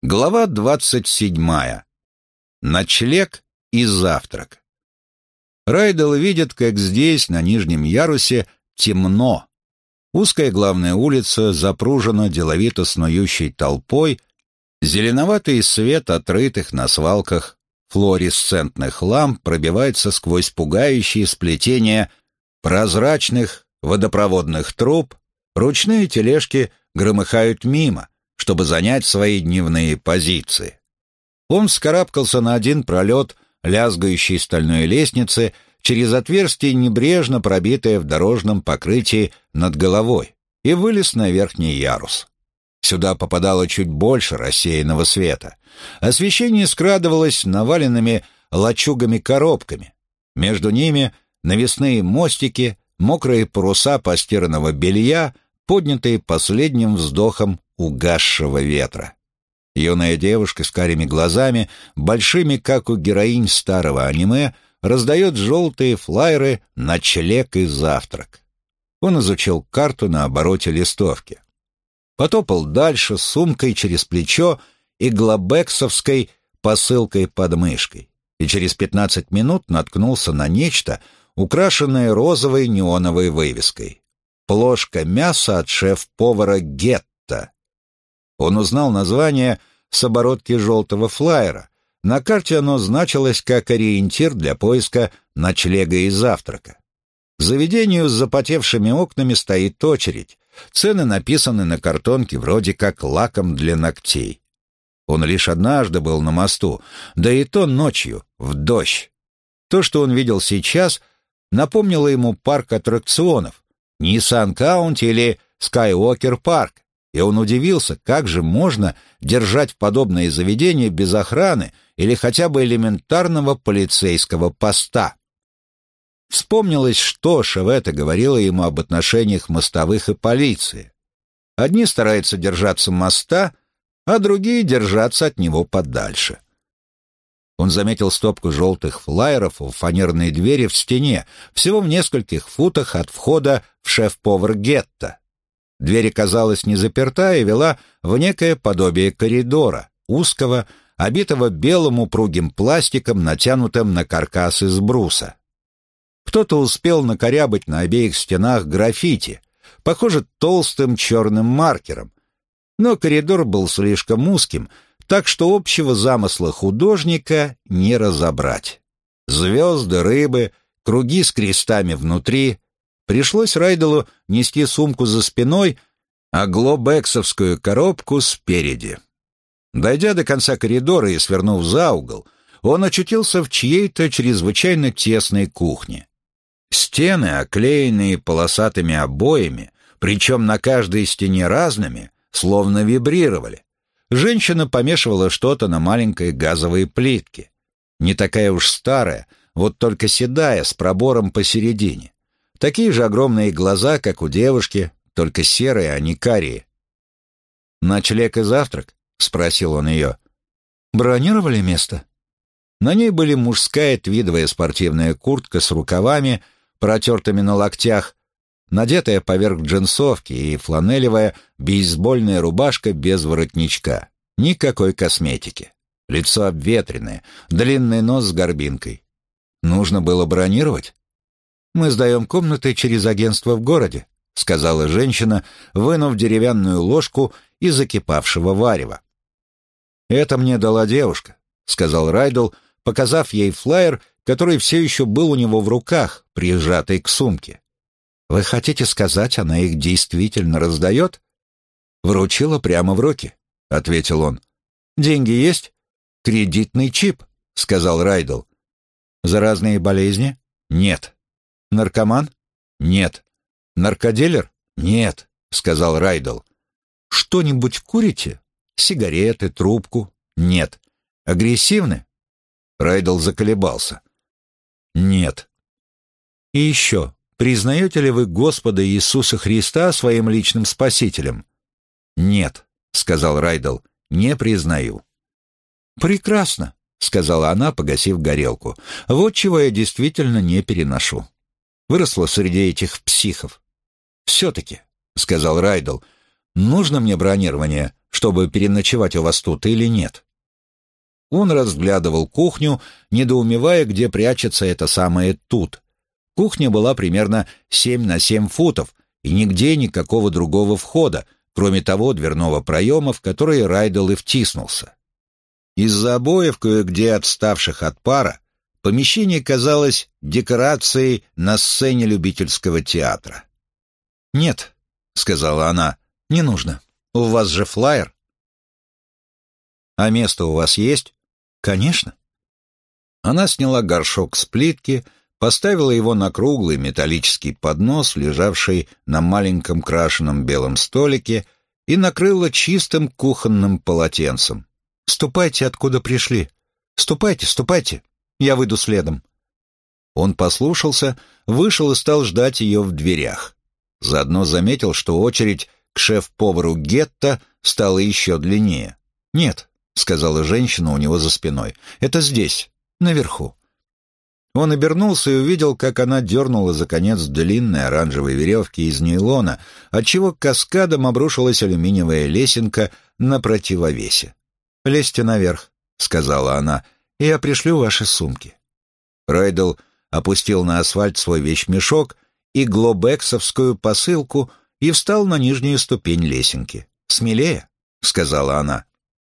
Глава 27. Ночлег и завтрак. Райдел видит, как здесь, на нижнем ярусе, темно. Узкая главная улица запружена деловито снующей толпой, зеленоватый свет отрытых на свалках флуоресцентных ламп пробивается сквозь пугающие сплетения прозрачных водопроводных труб, ручные тележки громыхают мимо, чтобы занять свои дневные позиции. Он вскарабкался на один пролет лязгающей стальной лестницы через отверстие, небрежно пробитое в дорожном покрытии над головой, и вылез на верхний ярус. Сюда попадало чуть больше рассеянного света. Освещение скрадывалось наваленными лачугами-коробками. Между ними навесные мостики, мокрые паруса постиранного белья, поднятые последним вздохом угасшего ветра. Юная девушка с карими глазами, большими, как у героинь старого аниме, раздает желтые флаеры «Ночлег и завтрак». Он изучил карту на обороте листовки. Потопал дальше с сумкой через плечо и глобексовской посылкой под мышкой, и через 15 минут наткнулся на нечто, украшенное розовой неоновой вывеской. «Плошка мяса от шеф-повара Гетта». Он узнал название с оборотки желтого флаера. На карте оно значилось как ориентир для поиска ночлега и завтрака. К заведению с запотевшими окнами стоит очередь. Цены написаны на картонке вроде как лаком для ногтей. Он лишь однажды был на мосту, да и то ночью, в дождь. То, что он видел сейчас, напомнило ему парк аттракционов, Nissan County или Skywalker Park. И он удивился, как же можно держать подобные заведения без охраны или хотя бы элементарного полицейского поста. Вспомнилось, что Шевета говорила ему об отношениях мостовых и полиции. Одни стараются держаться моста, а другие держаться от него подальше. Он заметил стопку желтых флаеров у фанерной двери в стене, всего в нескольких футах от входа в шеф-повар Гетта. Дверь оказалась не заперта и вела в некое подобие коридора, узкого, обитого белым упругим пластиком, натянутым на каркас из бруса. Кто-то успел накорябать на обеих стенах граффити, похоже, толстым черным маркером, но коридор был слишком узким, так что общего замысла художника не разобрать. Звезды, рыбы, круги с крестами внутри. Пришлось Райделу нести сумку за спиной, а глобексовскую коробку спереди. Дойдя до конца коридора и свернув за угол, он очутился в чьей-то чрезвычайно тесной кухне. Стены, оклеенные полосатыми обоями, причем на каждой стене разными, словно вибрировали. Женщина помешивала что-то на маленькой газовой плитке. Не такая уж старая, вот только седая, с пробором посередине. Такие же огромные глаза, как у девушки, только серые, а не карие. «Ночлег и завтрак?» — спросил он ее. «Бронировали место?» На ней были мужская твидовая спортивная куртка с рукавами, протертыми на локтях, надетая поверх джинсовки, и фланелевая бейсбольная рубашка без воротничка. Никакой косметики. Лицо обветренное, длинный нос с горбинкой. Нужно было бронировать? «Мы сдаем комнаты через агентство в городе», — сказала женщина, вынув деревянную ложку из закипавшего варева. «Это мне дала девушка», — сказал Райдел, показав ей флаер, который все еще был у него в руках, прижатый к сумке. «Вы хотите сказать, она их действительно раздает?» «Вручила прямо в руки», — ответил он. «Деньги есть?» «Кредитный чип», — сказал Райдел. «Заразные болезни?» «Нет». «Наркоман?» «Нет». «Наркодилер?» «Нет», — сказал Райдел. «Что-нибудь курите? Сигареты, трубку?» «Нет». «Агрессивны?» Райдел заколебался. «Нет». «И еще, признаете ли вы Господа Иисуса Христа своим личным спасителем?» «Нет», — сказал Райдел, — «не признаю». «Прекрасно», — сказала она, погасив горелку. «Вот чего я действительно не переношу. Выросла среди этих психов. «Все-таки», — сказал Райдел, — «нужно мне бронирование, чтобы переночевать у вас тут или нет?» Он разглядывал кухню, недоумевая, где прячется это самое «тут». Кухня была примерно 7 на 7 футов, и нигде никакого другого входа, кроме того дверного проема, в который Райдел и втиснулся. Из-за обоев, кое-где отставших от пара, помещение казалось декорацией на сцене любительского театра. «Нет», — сказала она, — «не нужно. У вас же флаер». «А место у вас есть?» «Конечно». Она сняла горшок с плитки, поставила его на круглый металлический поднос, лежавший на маленьком крашеном белом столике, и накрыла чистым кухонным полотенцем. «Ступайте, откуда пришли. Ступайте, ступайте. Я выйду следом». Он послушался, вышел и стал ждать ее в дверях. Заодно заметил, что очередь к шеф-повару гетто стала еще длиннее. «Нет», — сказала женщина у него за спиной, — «это здесь, наверху». Он обернулся и увидел, как она дернула за конец длинной оранжевой веревки из нейлона, отчего каскадом обрушилась алюминиевая лесенка на противовесе. «Лезьте наверх», — сказала она, — «и я пришлю ваши сумки». Райдел опустил на асфальт свой вещмешок и глобексовскую посылку и встал на нижнюю ступень лесенки. «Смелее», — сказала она.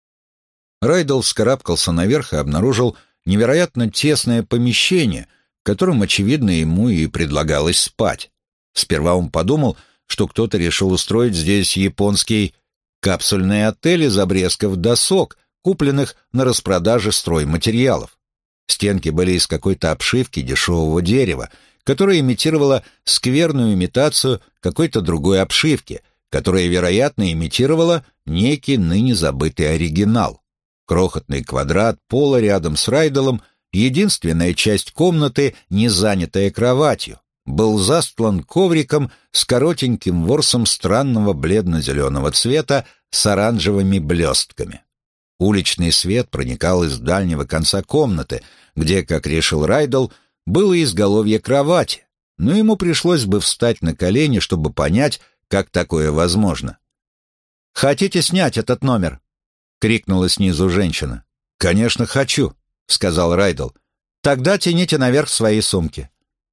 Райдел вскарабкался наверх и обнаружил невероятно тесное помещение, в котором, очевидно, ему и предлагалось спать. Сперва он подумал, что кто-то решил устроить здесь японский капсульный отель из обрезков досок, купленных на распродаже стройматериалов. Стенки были из какой-то обшивки дешевого дерева, которая имитировала скверную имитацию какой-то другой обшивки, которая, вероятно, имитировала некий ныне забытый оригинал. Крохотный квадрат пола рядом с Райделом, единственная часть комнаты, не занятая кроватью, был застлан ковриком с коротеньким ворсом странного бледно-зеленого цвета с оранжевыми блестками. Уличный свет проникал из дальнего конца комнаты, где, как решил Райдел, было изголовье кровати, но ему пришлось бы встать на колени, чтобы понять, как такое возможно. «Хотите снять этот номер?» — крикнула снизу женщина. «Конечно, хочу», — сказал Райдел. «Тогда тяните наверх свои сумки».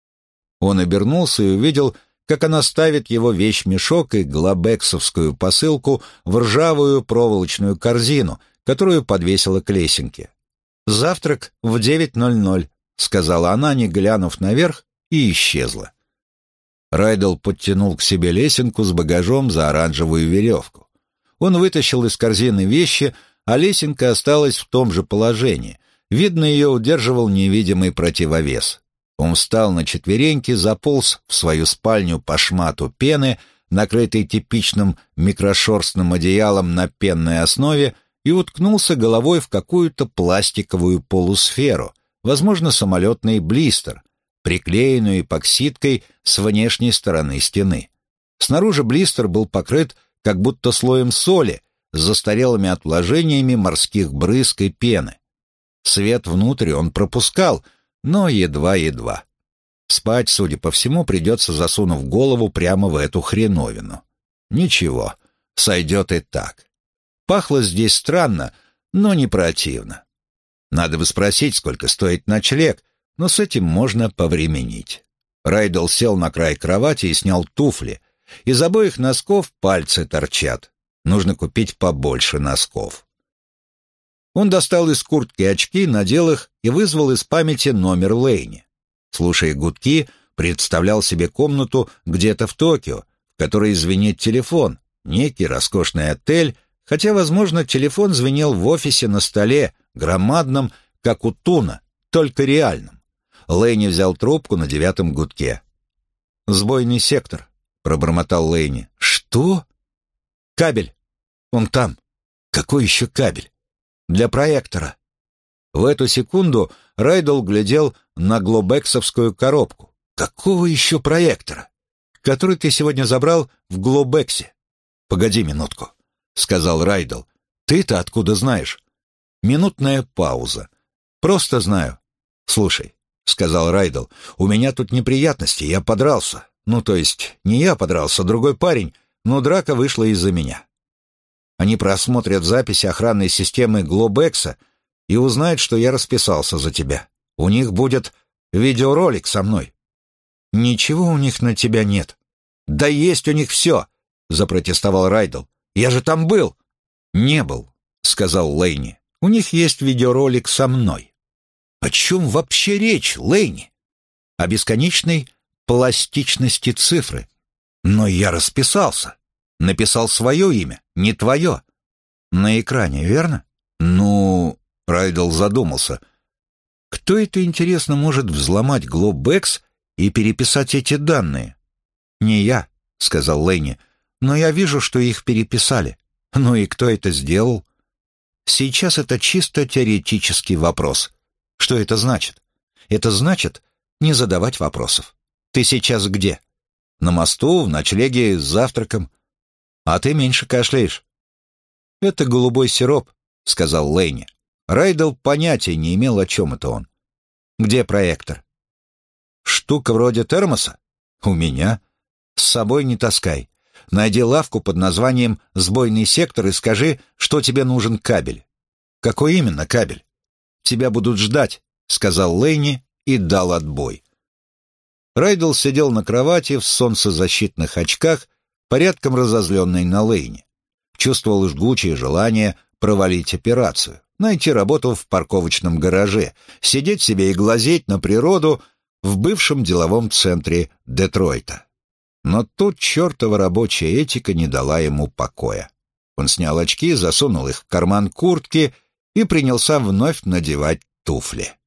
Он обернулся и увидел, как она ставит его вещмешок и глобексовскую посылку в ржавую проволочную корзину, которую подвесила к лесенке. «Завтрак в 9:00», — сказала она, не глянув наверх, и исчезла. Райдел подтянул к себе лесенку с багажом за оранжевую веревку. Он вытащил из корзины вещи, а лесенка осталась в том же положении. Видно, ее удерживал невидимый противовес. Он встал на четвереньки, заполз в свою спальню по шмату пены, накрытый типичным микрошерстным одеялом на пенной основе, и уткнулся головой в какую-то пластиковую полусферу, возможно, самолетный блистер, приклеенную эпоксидкой с внешней стороны стены. Снаружи блистер был покрыт как будто слоем соли с застарелыми отложениями морских брызг и пены. Свет внутрь он пропускал, но едва-едва. Спать, судя по всему, придется, засунув голову прямо в эту хреновину. Ничего, сойдет и так. Пахло здесь странно, но не противно. Надо бы спросить, сколько стоит ночлег, но с этим можно повременить. Райдел сел на край кровати и снял туфли. Из обоих носков пальцы торчат. Нужно купить побольше носков. Он достал из куртки очки, надел их и вызвал из памяти номер Лэйни. Слушая гудки, представлял себе комнату где-то в Токио, в которой звенит телефон, некий роскошный отель, хотя, возможно, телефон звенел в офисе на столе, громадном, как у Туна, только реальном. Лэйни взял трубку на 9-м гудке. «Сбойный сектор», — пробормотал Лэйни. «Что?» «Кабель. Он там». «Какой еще кабель?» «Для проектора». В эту секунду Райдел глядел на глобексовскую коробку. «Какого еще проектора?» «Который ты сегодня забрал в Глобексе». «Погоди минутку», — сказал Райдел. «Ты-то откуда знаешь?» Минутная пауза. «Просто знаю». «Слушай», — сказал Райдел, — «у меня тут неприятности, я подрался. Ну, то есть, не я подрался, другой парень, но драка вышла из-за меня». Они просмотрят записи охранной системы Глобекса и узнают, что я расписался за тебя. У них будет видеоролик со мной». «Ничего у них на тебя нет». «Да есть у них все», — запротестовал Райдл. «Я же там был». «Не был», — сказал Лейни. «У них есть видеоролик со мной». «О чем вообще речь, Лейни?» «О бесконечной пластичности цифры». «Но я расписался. Написал свое имя, не твое». «На экране, верно?» «Ну...» — Райдл задумался. «Кто это, интересно, может взломать Глобекс и переписать эти данные?» «Не я», — сказал Лейни, — «но я вижу, что их переписали. Ну и кто это сделал?» «Сейчас это чисто теоретический вопрос. Что это значит?» «Это значит не задавать вопросов. Ты сейчас где?» «На мосту, в ночлеге, с завтраком. А ты меньше кашляешь». «Это голубой сироп», — сказал Лейни. Райдл понятия не имел, о чем это он. «Где проектор?» «Штука вроде термоса?» «У меня». «С собой не таскай. Найди лавку под названием «Сбойный сектор» и скажи, что тебе нужен кабель». «Какой именно кабель?» «Тебя будут ждать», — сказал Лейни и дал отбой. Райдл сидел на кровати в солнцезащитных очках, порядком разозленный на Лейни. Чувствовал жгучее желание провалить операцию, найти работу в парковочном гараже, сидеть себе и глазеть на природу в бывшем деловом центре Детройта. Но тут чертова рабочая этика не дала ему покоя. Он снял очки, засунул их в карман куртки и принялся вновь надевать туфли.